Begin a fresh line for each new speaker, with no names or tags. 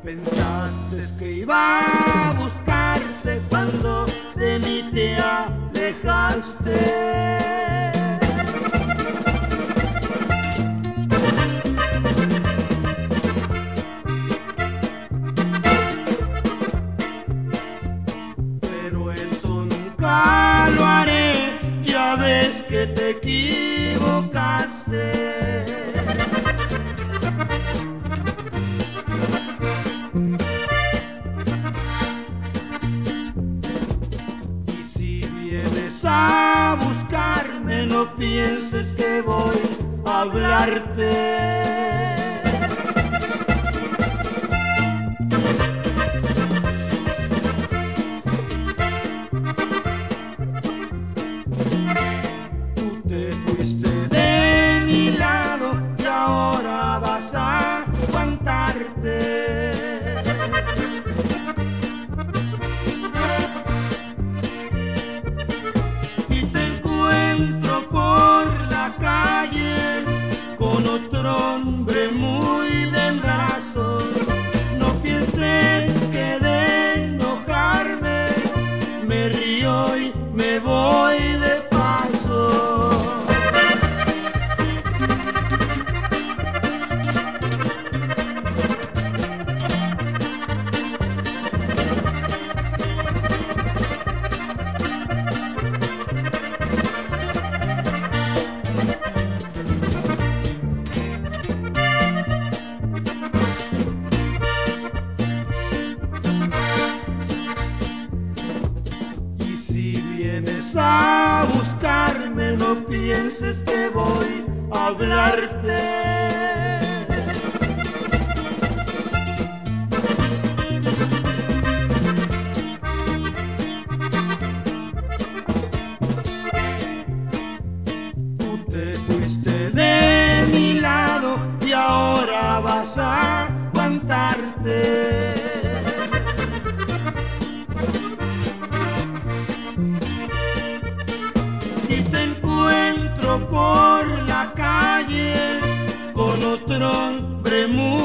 Pensaste que iba a buscarte cuando de mí te alejaste. Pero eso nunca lo haré, ya ves que te equivocaste. A buscarme, no pienses que voy a hablarte. Tú te fuiste de mi lado y ahora vas a aguantarte. Hombre muy de brazos, no pienses que de enojarme me río y me voy de paso. Si vienes a buscarme, no pienses que voy a hablarte. Tú te fuiste de mi lado y ahora vas a aguantarte. Si te encuentro por la calle con otro hombre muy